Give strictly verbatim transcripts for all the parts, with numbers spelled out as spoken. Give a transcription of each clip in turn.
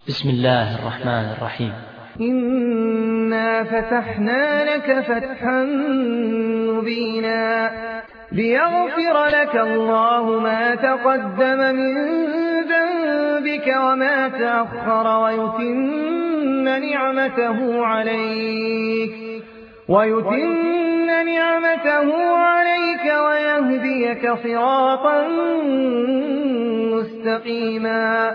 بسم الله الرحمن الرحيم. إنا فتحنا لك فتحا مبينا ليغفر لك الله ما تقدم من ذنبك وما تأخر ويتم نعمته عليك ويتم نعمته عليك ويهديك صراطا مستقيما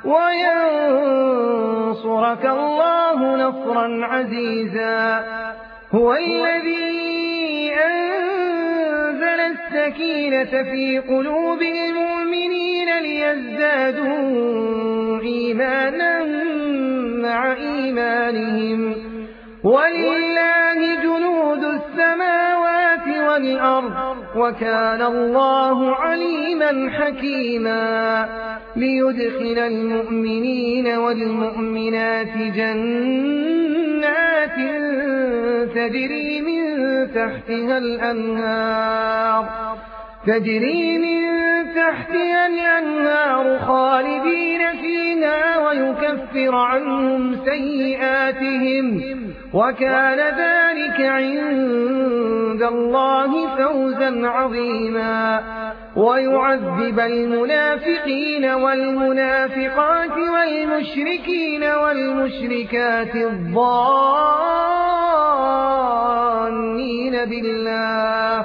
وينصرك الله نصرا عزيزا. هو الذي أنزل السكينة في قلوب المؤمنين ليزدادوا إيمانا مع إيمانهم ولله جنود السماوات والأرض وكان الله عليما حكيما. ليدخل المؤمنين والمؤمنات جنات تجري من تحتها الأنهار تجري من تحتها الأنهار خالدين فيها ويكفر عنهم سيئاتهم وكان ذلك عند الله فوزا عظيما. ويعذب المنافقين والمنافقات والمشركين والمشركات الظانين بالله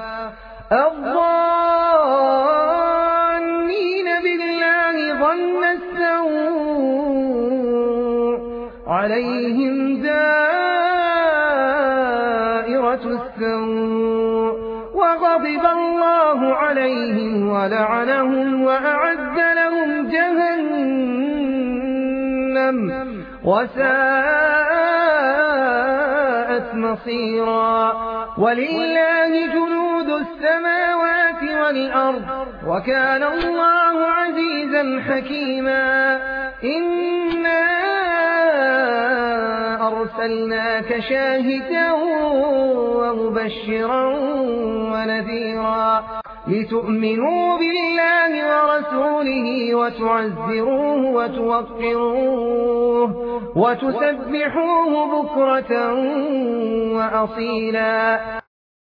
الظانين بالله ظن السوء عليهم دائرة السوء وغضب الله عليهم ولعنهم وأعد لهم جهنم وساءت مصيرا. ولله جنود السماوات والأرض وكان الله عزيزا حكيما. إنا أرسلناك شاهدا ومبشرا ونذيرا لتؤمنوا بالله ورسوله وتعزروه وتوقروه وتسبحوه بكرة وأصيلا.